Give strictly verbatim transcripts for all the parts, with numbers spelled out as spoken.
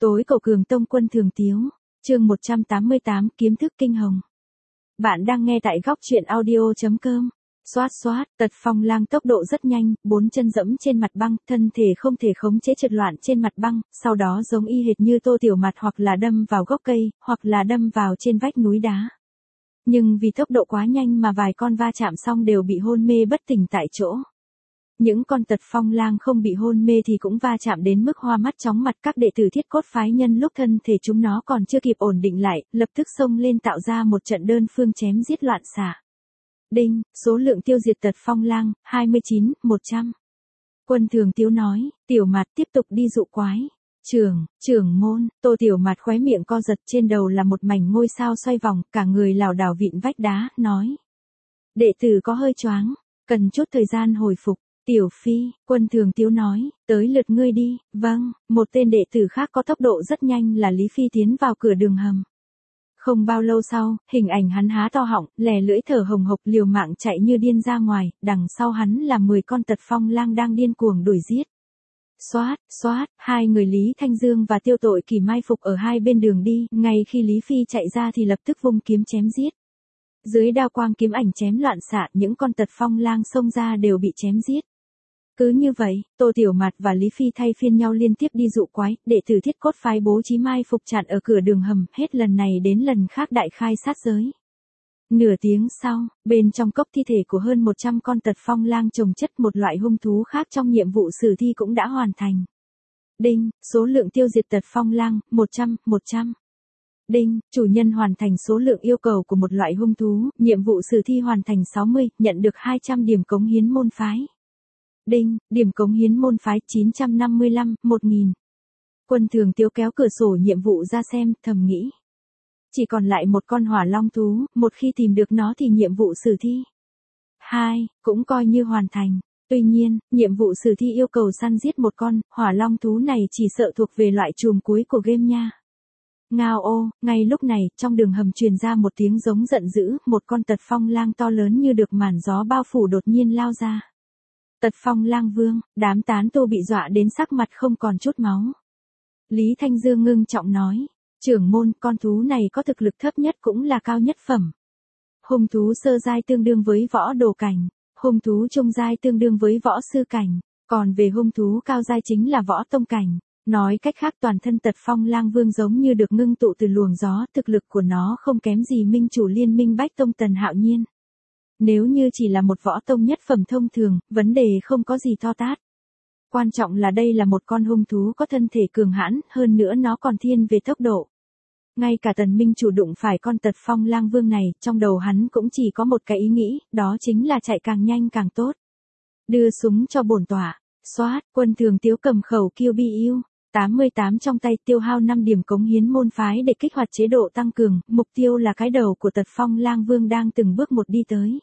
Tối cầu cường tông quân thường tiếu, chương một trăm tám mươi tám kiếm thức kinh hồng. Bạn đang nghe tại góc truyện audio.com. Xoát xoát, Tật Phong Lang tốc độ rất nhanh, bốn chân dẫm trên mặt băng, thân thể không thể khống chế trượt loạn trên mặt băng, sau đó giống y hệt như Tô Tiểu Mạt hoặc là đâm vào gốc cây, hoặc là đâm vào trên vách núi đá. Nhưng vì tốc độ quá nhanh mà vài con va chạm xong đều bị hôn mê bất tỉnh tại chỗ. Những con Tật Phong Lang không bị hôn mê thì cũng va chạm đến mức hoa mắt chóng mặt, các đệ tử Thiết Cốt phái nhân lúc thân thể chúng nó còn chưa kịp ổn định lại, lập tức xông lên tạo ra một trận đơn phương chém giết loạn xạ. Đinh, số lượng tiêu diệt Tật Phong Lang, hai mươi chín, một trăm. Quân Thường Tiếu nói, Tiểu Mạt tiếp tục đi dụ quái. Trưởng, trưởng môn, Tô Tiểu Mạt khóe miệng co giật, trên đầu là một mảnh ngôi sao xoay vòng, cả người lảo đảo vịn vách đá, nói. Đệ tử có hơi choáng, cần chút thời gian hồi phục. Tiểu Phi, Quân Thường Tiếu nói, tới lượt ngươi đi. Vâng, một tên đệ tử khác có tốc độ rất nhanh là Lý Phi tiến vào cửa đường hầm. Không bao lâu sau, hình ảnh hắn há to họng, lè lưỡi thở hồng hộc liều mạng chạy như điên ra ngoài, đằng sau hắn là mười con Tật Phong Lang đang điên cuồng đuổi giết. Xoát, xoát, hai người Lý Thanh Dương và Tiêu Tội Kỳ mai phục ở hai bên đường đi, ngay khi Lý Phi chạy ra thì lập tức vung kiếm chém giết. Dưới đao quang kiếm ảnh chém loạn xạ, những con Tật Phong Lang xông ra đều bị chém giết. Cứ như vậy, Tô Tiểu Mạt và Lý Phi thay phiên nhau liên tiếp đi dụ quái, đệ tử Thiết Cốt phái bố trí mai phục chặn ở cửa đường hầm, hết lần này đến lần khác đại khai sát giới. Nửa tiếng sau, bên trong cốc thi thể của hơn một trăm con Tật Phong Lang chồng chất, một loại hung thú khác trong nhiệm vụ sử thi cũng đã hoàn thành. Đinh, số lượng tiêu diệt Tật Phong Lang, một trăm, một trăm. Đinh, chủ nhân hoàn thành số lượng yêu cầu của một loại hung thú, nhiệm vụ sử thi hoàn thành sáu mươi, nhận được hai trăm điểm cống hiến môn phái. Đinh, điểm cống hiến môn phái chín trăm năm mươi lăm, một nghìn. Quân Thường Tiếu kéo cửa sổ nhiệm vụ ra xem, thầm nghĩ. Chỉ còn lại một con hỏa long thú, một khi tìm được nó thì nhiệm vụ sử thi hai, cũng coi như hoàn thành. Tuy nhiên, nhiệm vụ sử thi yêu cầu săn giết một con, hỏa long thú này chỉ sợ thuộc về loại chùm cuối của game nha. Ngao ô, ngay lúc này, trong đường hầm truyền ra một tiếng giống giận dữ, một con Tật Phong Lang to lớn như được màn gió bao phủ đột nhiên lao ra. Tật Phong Lang vương, đám tán tu bị dọa đến sắc mặt không còn chút máu. Lý Thanh Dương ngưng trọng nói, trưởng môn, con thú này có thực lực thấp nhất cũng là cao nhất phẩm. Hung thú sơ giai tương đương với võ đồ cảnh, hung thú trung giai tương đương với võ sư cảnh, còn về hung thú cao giai chính là võ tông cảnh. Nói cách khác, toàn thân Tật Phong Lang vương giống như được ngưng tụ từ luồng gió, thực lực của nó không kém gì minh chủ liên minh Bách Tông Tần Hạo Nhiên. Nếu như chỉ là một võ tông nhất phẩm thông thường, vấn đề không có gì to tát. Quan trọng là đây là một con hung thú có thân thể cường hãn, hơn nữa nó còn thiên về tốc độ. Ngay cả Tần Minh chủ đụng phải con Tật Phong Lang vương này, trong đầu hắn cũng chỉ có một cái ý nghĩ, đó chính là chạy càng nhanh càng tốt. Đưa súng cho bổn tọa. Xoát, Quân Thường Tiếu cầm khẩu Kill Be You tám mươi tám trong tay, tiêu hao năm điểm cống hiến môn phái để kích hoạt chế độ tăng cường, mục tiêu là cái đầu của Tật Phong Lang vương đang từng bước một đi tới.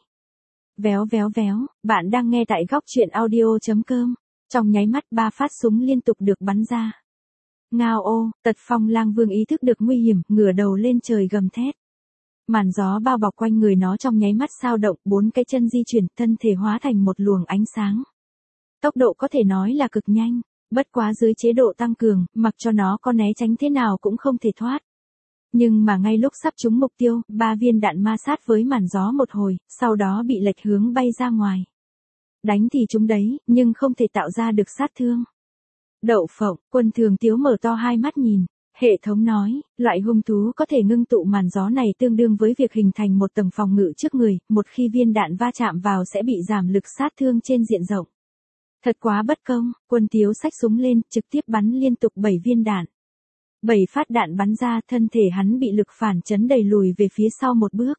Véo véo véo, bạn đang nghe tại góc truyện audio.com. Trong nháy mắt ba phát súng liên tục được bắn ra. Ngao ô, Tật Phong Lang vương ý thức được nguy hiểm, ngửa đầu lên trời gầm thét. Màn gió bao bọc quanh người nó trong nháy mắt sao động, bốn cái chân di chuyển, thân thể hóa thành một luồng ánh sáng. Tốc độ có thể nói là cực nhanh, bất quá dưới chế độ tăng cường, mặc cho nó có né tránh thế nào cũng không thể thoát. Nhưng mà ngay lúc sắp trúng mục tiêu, ba viên đạn ma sát với màn gió một hồi, sau đó bị lệch hướng bay ra ngoài. Đánh thì trúng đấy, nhưng không thể tạo ra được sát thương. Đậu phộng, Quân Thường Tiếu mở to hai mắt nhìn. Hệ thống nói, loại hung thú có thể ngưng tụ màn gió này tương đương với việc hình thành một tầng phòng ngự trước người, một khi viên đạn va chạm vào sẽ bị giảm lực sát thương trên diện rộng. Thật quá bất công, Quân Tiếu xách súng lên, trực tiếp bắn liên tục bảy viên đạn. bảy phát đạn bắn ra, thân thể hắn bị lực phản chấn đẩy lùi về phía sau một bước.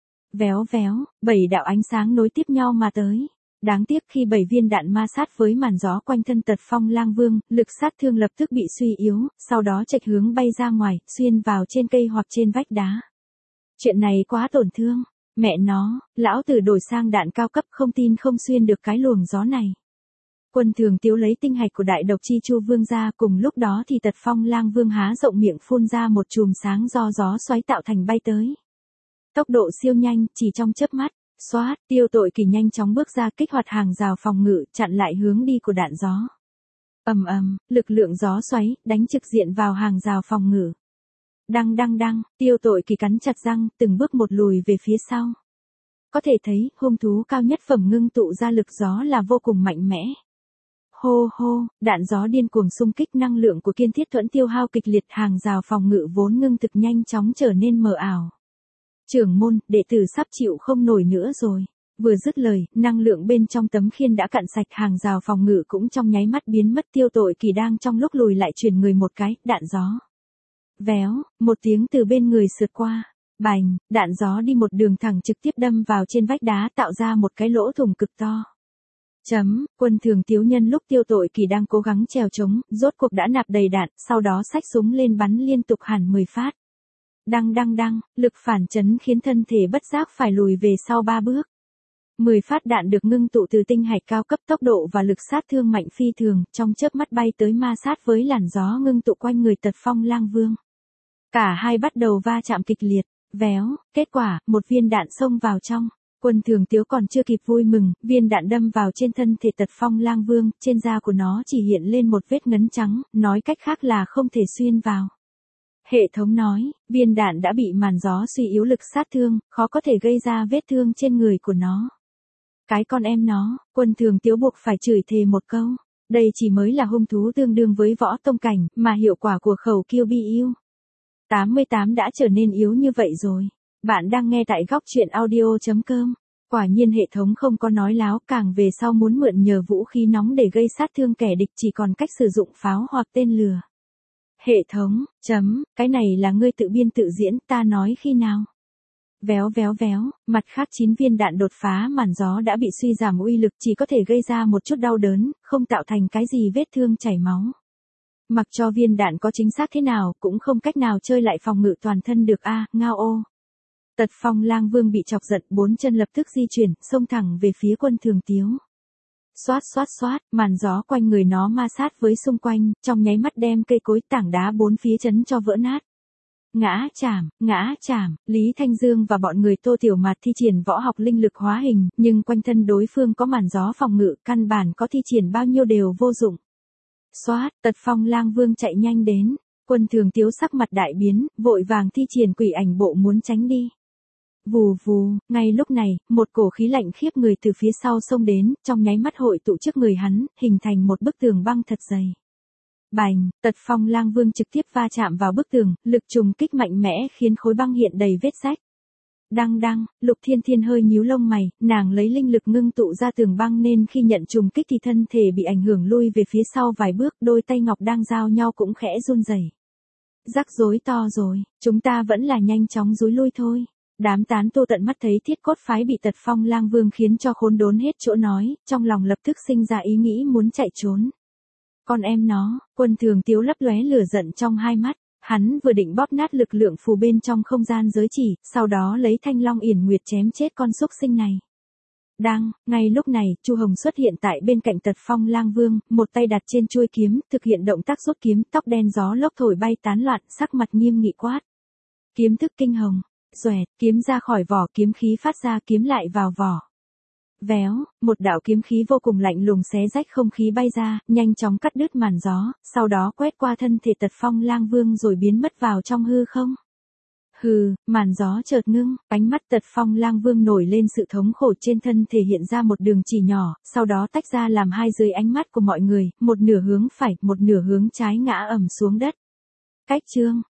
Véo véo, bảy đạo ánh sáng nối tiếp nhau mà tới. Đáng tiếc khi bảy viên đạn ma sát với màn gió quanh thân Tật Phong Lang vương, lực sát thương lập tức bị suy yếu, sau đó chệch hướng bay ra ngoài, xuyên vào trên cây hoặc trên vách đá. Chuyện này quá tổn thương, mẹ nó, lão tử đổi sang đạn cao cấp không tin không xuyên được cái luồng gió này. Quân Thường Tiếu lấy tinh hạch của đại độc chi chu vương ra, cùng lúc đó thì Tật Phong Lang vương há rộng miệng phun ra một chùm sáng do gió xoáy tạo thành bay tới. Tốc độ siêu nhanh, chỉ trong chớp mắt. Xoát, Tiêu Tội Kỳ nhanh chóng bước ra, kích hoạt hàng rào phòng ngự, chặn lại hướng đi của đạn gió. Ầm ầm, lực lượng gió xoáy, đánh trực diện vào hàng rào phòng ngự. Đăng đăng đăng, Tiêu Tội Kỳ cắn chặt răng, từng bước một lùi về phía sau. Có thể thấy, hung thú cao nhất phẩm ngưng tụ ra lực gió là vô cùng mạnh mẽ. Hô hô, đạn gió điên cuồng xung kích, năng lượng của Kiên Thiết Thuẫn tiêu hao kịch liệt, hàng rào phòng ngự vốn ngưng thực nhanh chóng trở nên mờ ảo. Trưởng môn, đệ tử sắp chịu không nổi nữa rồi. Vừa dứt lời, năng lượng bên trong tấm khiên đã cạn sạch, hàng rào phòng ngự cũng trong nháy mắt biến mất. Tiêu Tội Kỳ đang trong lúc lùi lại truyền người một cái, đạn gió. Véo, một tiếng từ bên người sượt qua. Bành, đạn gió đi một đường thẳng trực tiếp đâm vào trên vách đá, tạo ra một cái lỗ thủng cực to. Chấm, Quân Thường Tiếu nhân lúc Tiêu Tội Kỳ đang cố gắng trèo trống, rốt cuộc đã nạp đầy đạn, sau đó xách súng lên bắn liên tục hẳn mười phát. Đăng đăng đăng, lực phản chấn khiến thân thể bất giác phải lùi về sau ba bước. mười phát đạn được ngưng tụ từ tinh hạch cao cấp, tốc độ và lực sát thương mạnh phi thường, trong chớp mắt bay tới ma sát với làn gió ngưng tụ quanh người Tật Phong Lang Vương. Cả hai bắt đầu va chạm kịch liệt, véo, kết quả, một viên đạn xông vào trong. Quân Thường Tiếu còn chưa kịp vui mừng, viên đạn đâm vào trên thân thể Tật Phong Lang Vương, trên da của nó chỉ hiện lên một vết ngấn trắng, nói cách khác là không thể xuyên vào. Hệ thống nói, viên đạn đã bị màn gió suy yếu lực sát thương, khó có thể gây ra vết thương trên người của nó. Cái con em nó, Quân Thường Tiếu buộc phải chửi thề một câu. Đây chỉ mới là hung thú tương đương với võ tông cảnh, mà hiệu quả của khẩu Kill Bill tám mươi tám đã trở nên yếu như vậy rồi. Bạn đang nghe tại góc truyện audio chấm com. Quả nhiên hệ thống không có nói láo, càng về sau muốn mượn nhờ vũ khí nóng để gây sát thương kẻ địch chỉ còn cách sử dụng pháo hoặc tên lửa. Hệ thống, chấm, cái này là ngươi tự biên tự diễn, ta nói khi nào? Véo véo véo, mặt khác chín viên đạn đột phá màn gió đã bị suy giảm uy lực, chỉ có thể gây ra một chút đau đớn, không tạo thành cái gì vết thương chảy máu. Mặc cho viên đạn có chính xác thế nào, cũng không cách nào chơi lại phòng ngự toàn thân được a, à, ngao ô. Tật Phong Lang Vương bị chọc giận, bốn chân lập tức di chuyển, xông thẳng về phía Quân Thường Tiếu. Xoát xoát xoát, màn gió quanh người nó ma sát với xung quanh, trong nháy mắt đem cây cối tảng đá bốn phía chấn cho vỡ nát. Ngã chảm, ngã chảm, Lý Thanh Dương và bọn người Tô Tiểu Mạt thi triển võ học linh lực hóa hình, nhưng quanh thân đối phương có màn gió phòng ngự, căn bản có thi triển bao nhiêu đều vô dụng. Xoát, Tật Phong Lang Vương chạy nhanh đến, Quân Thường Tiếu sắc mặt đại biến, vội vàng thi triển quỷ ảnh bộ muốn tránh đi. Vù vù, ngay lúc này, một cổ khí lạnh khiếp người từ phía sau xông đến, trong nháy mắt hội tụ trước người hắn, hình thành một bức tường băng thật dày. Bành, Tật Phong Lang Vương trực tiếp va chạm vào bức tường, lực trùng kích mạnh mẽ khiến khối băng hiện đầy vết rách. Đăng đăng, Lục Thiên Thiên hơi nhíu lông mày, nàng lấy linh lực ngưng tụ ra tường băng nên khi nhận trùng kích thì thân thể bị ảnh hưởng lui về phía sau vài bước, đôi tay ngọc đang giao nhau cũng khẽ run rẩy. Rắc rối to rồi, chúng ta vẫn là nhanh chóng rúi lui thôi. Đám tán tu tận mắt thấy Thiết Cốt phái bị Tật Phong Lang Vương khiến cho khốn đốn hết chỗ nói, trong lòng lập tức sinh ra ý nghĩ muốn chạy trốn. Con em nó, Quân Thường Tiếu lấp lóe lửa giận trong hai mắt, hắn vừa định bóp nát lực lượng phù bên trong không gian giới chỉ, sau đó lấy Thanh Long Yển Nguyệt chém chết con xúc sinh này. Đang, ngay lúc này, Chu Hồng xuất hiện tại bên cạnh Tật Phong Lang Vương, một tay đặt trên chuôi kiếm, thực hiện động tác rút kiếm, tóc đen gió lốc thổi bay tán loạn, sắc mặt nghiêm nghị quát. Kiếm thức kinh hồng. Xoẹt, kiếm ra khỏi vỏ, kiếm khí phát ra, kiếm lại vào vỏ. Véo, một đạo kiếm khí vô cùng lạnh lùng xé rách không khí bay ra, nhanh chóng cắt đứt màn gió, sau đó quét qua thân thể Tật Phong Lang Vương rồi biến mất vào trong hư không. Hừ, màn gió chợt ngưng, ánh mắt Tật Phong Lang Vương nổi lên sự thống khổ, trên thân thể hiện ra một đường chỉ nhỏ, sau đó tách ra làm hai dưới ánh mắt của mọi người, một nửa hướng phải, một nửa hướng trái ngã ầm xuống đất. Cách chương